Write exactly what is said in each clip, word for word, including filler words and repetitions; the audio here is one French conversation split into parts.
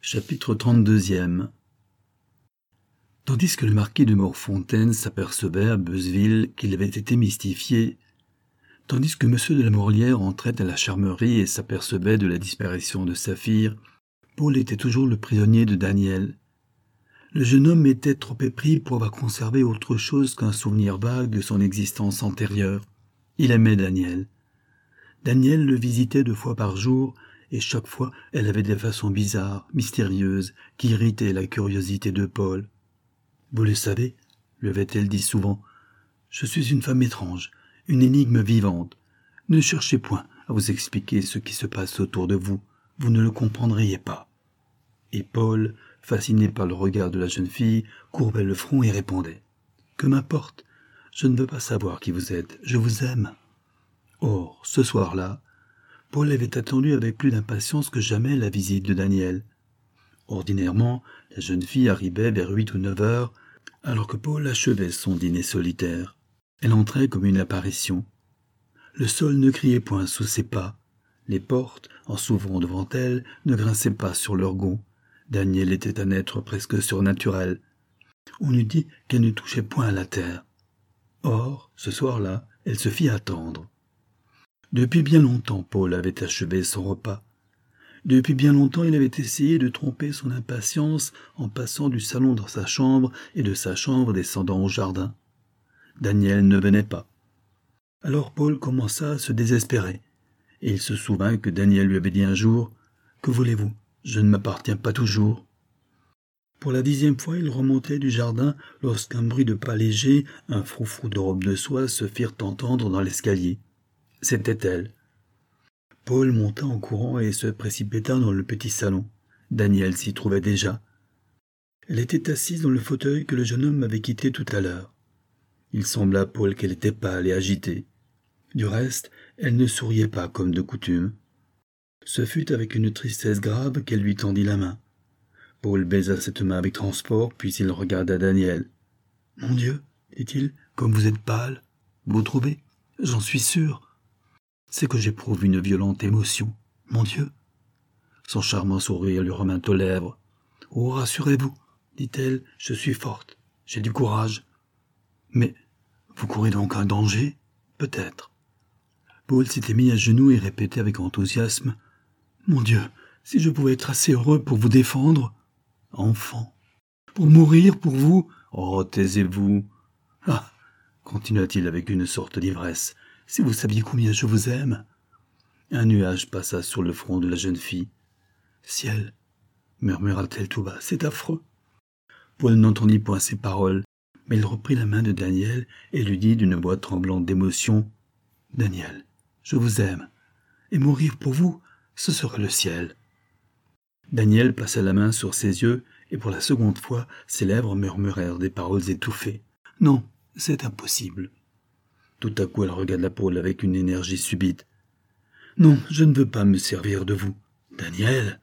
Chapitre trente-deux. Tandis que le marquis de Morfontaine s'apercevait à Beuzeville qu'il avait été mystifié, tandis que monsieur de la Morlière entrait à la Charmerie et s'apercevait de la disparition de Saphir, Paul était toujours le prisonnier de Daniel. Le jeune homme était trop épris pour avoir conservé autre chose qu'un souvenir vague de son existence antérieure. Il aimait Daniel. Daniel le visitait deux fois par jour, et chaque fois elle avait des façons bizarres, mystérieuses, qui irritaient la curiosité de Paul. « Vous le savez, lui avait-elle dit souvent, je suis une femme étrange, une énigme vivante. Ne cherchez point à vous expliquer ce qui se passe autour de vous, vous ne le comprendriez pas. » Et Paul, fasciné par le regard de la jeune fille, courbait le front et répondait « Que m'importe, je ne veux pas savoir qui vous êtes, je vous aime. » Or, ce soir-là, Paul avait attendu avec plus d'impatience que jamais la visite de Daniel. Ordinairement, la jeune fille arrivait vers huit ou neuf heures, alors que Paul achevait son dîner solitaire. Elle entrait comme une apparition. Le sol ne criait point sous ses pas. Les portes, en s'ouvrant devant elle, ne grinçaient pas sur leurs gonds. Daniel était un être presque surnaturel. On eût dit qu'elle ne touchait point à la terre. Or, ce soir-là, elle se fit attendre. Depuis bien longtemps, Paul avait achevé son repas. Depuis bien longtemps, il avait essayé de tromper son impatience en passant du salon dans sa chambre et de sa chambre descendant au jardin. Daniel ne venait pas. Alors Paul commença à se désespérer, et il se souvint que Daniel lui avait dit un jour « Que voulez-vous, je ne m'appartiens pas toujours. » Pour la dixième fois, il remontait du jardin lorsqu'un bruit de pas léger, un froufrou de robe de soie se firent entendre dans l'escalier. C'était elle. Paul monta en courant et se précipita dans le petit salon. Daniel s'y trouvait déjà. Elle était assise dans le fauteuil que le jeune homme avait quitté tout à l'heure. Il sembla à Paul qu'elle était pâle et agitée. Du reste, elle ne souriait pas comme de coutume. Ce fut avec une tristesse grave qu'elle lui tendit la main. Paul baisa cette main avec transport, puis il regarda Daniel. « Mon Dieu, dit-il, comme vous êtes pâle. Vous trouvez? J'en suis sûr. C'est que j'éprouve une violente émotion. Mon Dieu !» Son charmant sourire lui revint aux lèvres. « Oh, rassurez-vous, dit-elle, je suis forte, j'ai du courage. »« Mais vous courez donc un danger? Peut-être. » Paul s'était mis à genoux et répétait avec enthousiasme. « Mon Dieu, si je pouvais être assez heureux pour vous défendre. »« Enfant, pour mourir pour vous. »« Oh, taisez-vous. »« Ah, continua-t-il avec une sorte d'ivresse. Si vous saviez combien je vous aime. » Un nuage passa sur le front de la jeune fille. « Ciel, murmura-t-elle tout bas, c'est affreux. » Paul n'entendit point ces paroles, mais il reprit la main de Daniel et lui dit d'une voix tremblante d'émotion, « Daniel, je vous aime, et mourir pour vous, ce serait le ciel. » Daniel passa la main sur ses yeux, et pour la seconde fois, ses lèvres murmurèrent des paroles étouffées. « Non, c'est impossible. » Tout à coup, elle regarda Paul avec une énergie subite. « Non, je ne veux pas me servir de vous. Daniel,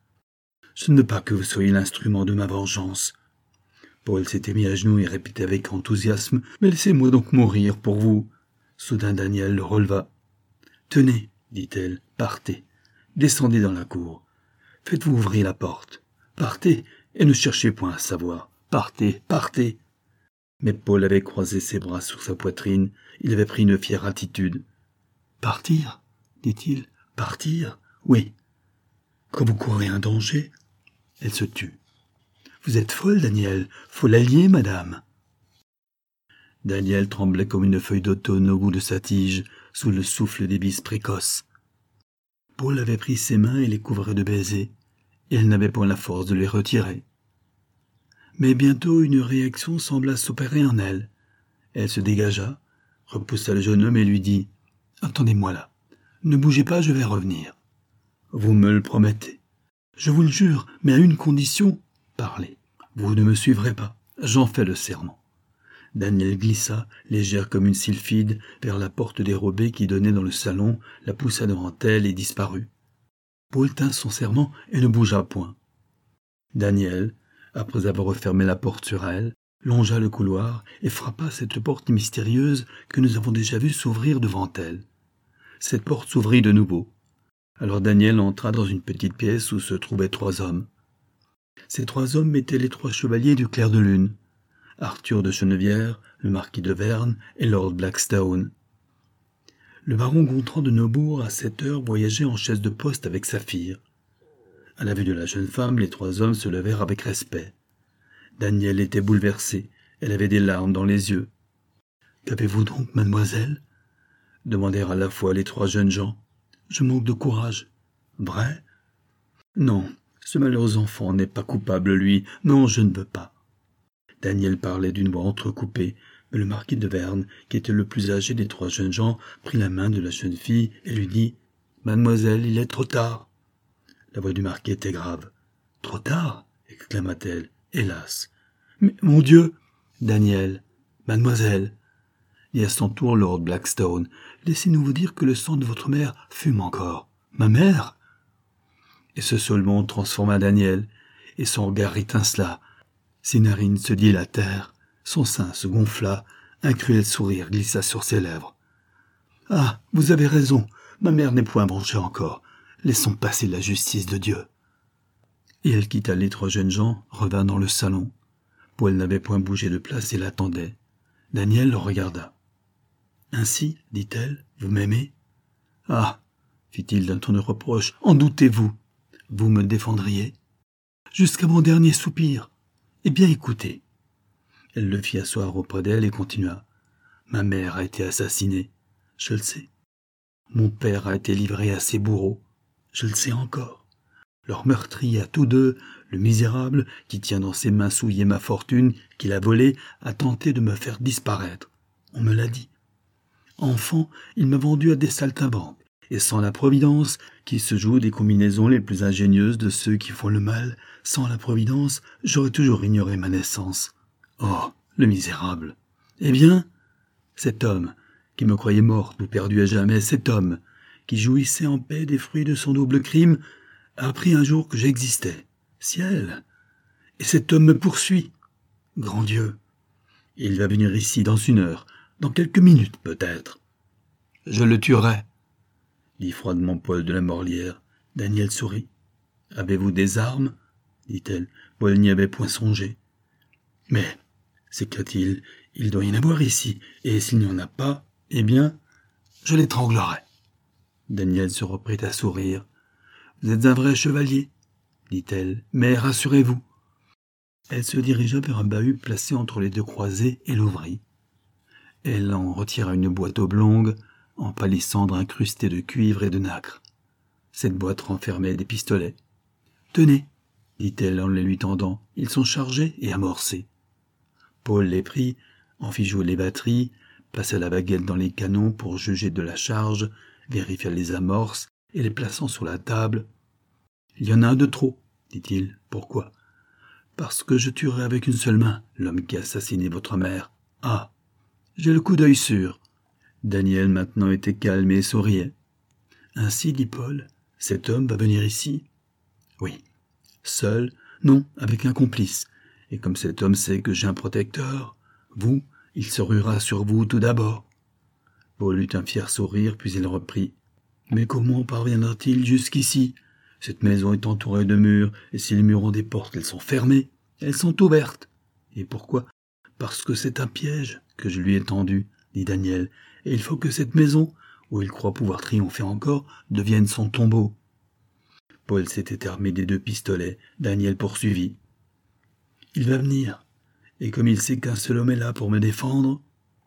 je ne veux pas que vous soyez l'instrument de ma vengeance. » Paul s'était mis à genoux et répétait avec enthousiasme « Mais laissez-moi donc mourir pour vous. » Soudain Daniel le releva. « Tenez, dit-elle, partez. Descendez dans la cour. Faites-vous ouvrir la porte. Partez et ne cherchez point à savoir. Partez, partez. » Mais Paul avait croisé ses bras sur sa poitrine, il avait pris une fière attitude. « Partir, dit-il, partir, oui. Quand vous courez un danger. » Elle se tut. « Vous êtes folle, Daniel, faut l'allier, madame. » Daniel tremblait comme une feuille d'automne au bout de sa tige, sous le souffle des bis précoces. Paul avait pris ses mains et les couvrait de baisers, et elle n'avait point la force de les retirer. Mais bientôt une réaction sembla s'opérer en elle. Elle se dégagea, repoussa le jeune homme et lui dit « Attendez-moi là, ne bougez pas, je vais revenir. »« Vous me le promettez. »« Je vous le jure, mais à une condition. »« Parlez, vous ne me suivrez pas, j'en fais le serment. » Daniel glissa, légère comme une sylphide, vers la porte dérobée qui donnait dans le salon, la poussa devant elle et disparut. Paul tint son serment et ne bougea point. Daniel, après avoir refermé la porte sur elle, longea le couloir et frappa cette porte mystérieuse que nous avons déjà vue s'ouvrir devant elle. Cette porte s'ouvrit de nouveau. Alors Daniel entra dans une petite pièce où se trouvaient trois hommes. Ces trois hommes étaient les trois chevaliers du clair de lune, Arthur de Chenevière, le marquis de Verne et lord Blackstone. Le baron Gontran de Neubourg, à cette heure, voyageait en chaise de poste avec Saphir. À la vue de la jeune femme, les trois hommes se levèrent avec respect. Daniel était bouleversée, elle avait des larmes dans les yeux. « Qu'avez-vous donc, mademoiselle ?» demandèrent à la fois les trois jeunes gens. « Je manque de courage. »« Vrai ?»« Non, ce malheureux enfant n'est pas coupable, lui. Non, je ne veux pas. » Daniel parlait d'une voix entrecoupée, mais le marquis de Verne, qui était le plus âgé des trois jeunes gens, prit la main de la jeune fille et lui dit « Mademoiselle, il est trop tard. » La voix du marquis était grave. « Trop tard » exclama-t-elle. « Hélas !»« Mais, mon Dieu !»« Daniel, mademoiselle !» Et à son tour lord Blackstone, « Laissez-nous vous dire que le sang de votre mère fume encore. »« Ma mère ?» Et ce seul mot transforma Daniel, et son regard étincela. Ses narines se dilatèrent, son sein se gonfla, un cruel sourire glissa sur ses lèvres. « Ah, vous avez raison, ma mère n'est point vengée encore. Laissons passer la justice de Dieu. » Et elle quitta les trois jeunes gens, revint dans le salon. Paul n'avait point bougé de place et l'attendait. Daniel le regarda. « Ainsi, dit-elle, vous m'aimez ?»« Ah, fit-il d'un ton de reproche, en doutez-vous. Vous me défendriez ?»« Jusqu'à mon dernier soupir. Eh bien, écoutez. » Elle le fit asseoir auprès d'elle et continua. « Ma mère a été assassinée. Je le sais. Mon père a été livré à ses bourreaux. Je le sais encore. Leur meurtrier à tous deux, le misérable, qui tient dans ses mains souillées ma fortune, qu'il a volée, a tenté de me faire disparaître. On me l'a dit. Enfant, il m'a vendu à des saltimbanques, et sans la providence, qui se joue des combinaisons les plus ingénieuses de ceux qui font le mal, sans la providence, j'aurais toujours ignoré ma naissance. Oh, le misérable. Eh bien, cet homme, qui me croyait morte ou perdue à jamais, cet homme, qui jouissait en paix des fruits de son double crime, a appris un jour que j'existais. Ciel! Et cet homme me poursuit. Grand Dieu! Il va venir ici dans une heure, dans quelques minutes peut-être. Je le tuerai, dit froidement Paul de la Morlière. Daniel sourit. Avez-vous des armes? Dit-elle. Paul n'y avait point songé. Mais, s'écria-t-il, il doit y en avoir ici, et s'il n'y en a pas, eh bien, je l'étranglerai. Daniel se reprit à sourire. Vous êtes un vrai chevalier, dit-elle, mais rassurez-vous. Elle se dirigea vers un bahut placé entre les deux croisées et l'ouvrit. Elle en retira une boîte oblongue, en palissandre incrustée de cuivre et de nacre. Cette boîte renfermait des pistolets. « Tenez, » dit-elle en les lui tendant, « ils sont chargés et amorcés. » Paul les prit, en fit jouer les batteries, passa la baguette dans les canons pour juger de la charge, vérifia les amorces et les plaçant sur la table. « Il y en a un de trop, » dit-il. « Pourquoi ? » ?»« Parce que je tuerai avec une seule main l'homme qui a assassiné votre mère. »« Ah, j'ai le coup d'œil sûr. » Daniel maintenant était calme et souriait. « Ainsi, dit Paul, cet homme va venir ici ? » ?»« Oui. »« Seul ? » ?»« Non, avec un complice. Et comme cet homme sait que j'ai un protecteur, vous, il se ruera sur vous tout d'abord. » Paul eut un fier sourire, puis il reprit. « Mais comment parviendra-t-il jusqu'ici ? Cette maison est entourée de murs, et si les murs ont des portes, elles sont fermées. Elles sont ouvertes. Et pourquoi ? Parce que c'est un piège que je lui ai tendu, dit Daniel, et il faut que cette maison, où il croit pouvoir triompher encore, devienne son tombeau. » Paul s'était armé des deux pistolets. Daniel poursuivit. « Il va venir, et comme il sait qu'un seul homme est là pour me défendre,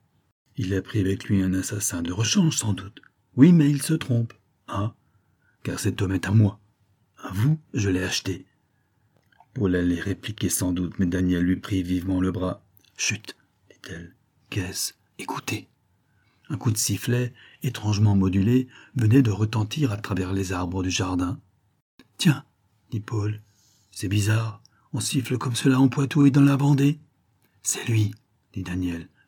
il a pris avec lui un assassin de rechange sans doute. Oui, mais il se trompe. Ah, car cet homme est à moi. À vous, je l'ai acheté. » Paul allait répliquer sans doute, mais Daniel lui prit vivement le bras. « Chut, dit-elle. Qu'est-ce ? Écoutez. » Un coup de sifflet, étrangement modulé, venait de retentir à travers les arbres du jardin. « Tiens, dit Paul, c'est bizarre, on siffle comme cela en Poitou et dans la Vendée. »« C'est lui, dit Daniel. »« Lui ? » ?»«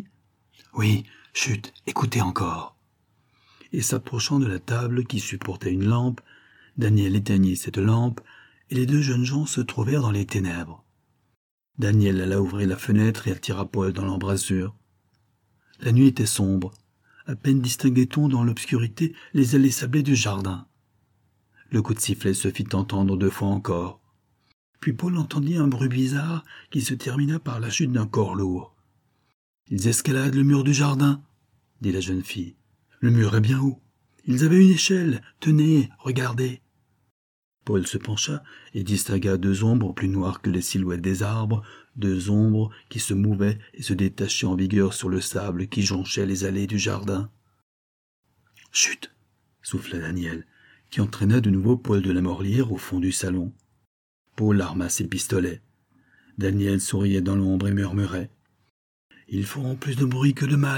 Oui, chut, écoutez encore. » Et s'approchant de la table qui supportait une lampe, Daniel éteignit cette lampe, et les deux jeunes gens se trouvèrent dans les ténèbres. Daniel alla ouvrir la fenêtre et attira Paul dans l'embrasure. La nuit était sombre. À peine distinguait-on dans l'obscurité les allées sablées du jardin. Le coup de sifflet se fit entendre deux fois encore. Puis Paul entendit un bruit bizarre qui se termina par la chute d'un corps lourd. « Ils escaladent le mur du jardin, » dit la jeune fille. « Le mur est bien haut. Ils avaient une échelle. Tenez, regardez. » Paul se pencha et distingua deux ombres plus noires que les silhouettes des arbres, deux ombres qui se mouvaient et se détachaient en vigueur sur le sable qui jonchait les allées du jardin. « Chut !» souffla Daniel, qui entraîna de nouveau Paul de la Morlière au fond du salon. Paul arma ses pistolets. Daniel souriait dans l'ombre et murmurait « Ils feront plus de bruit que de mal. »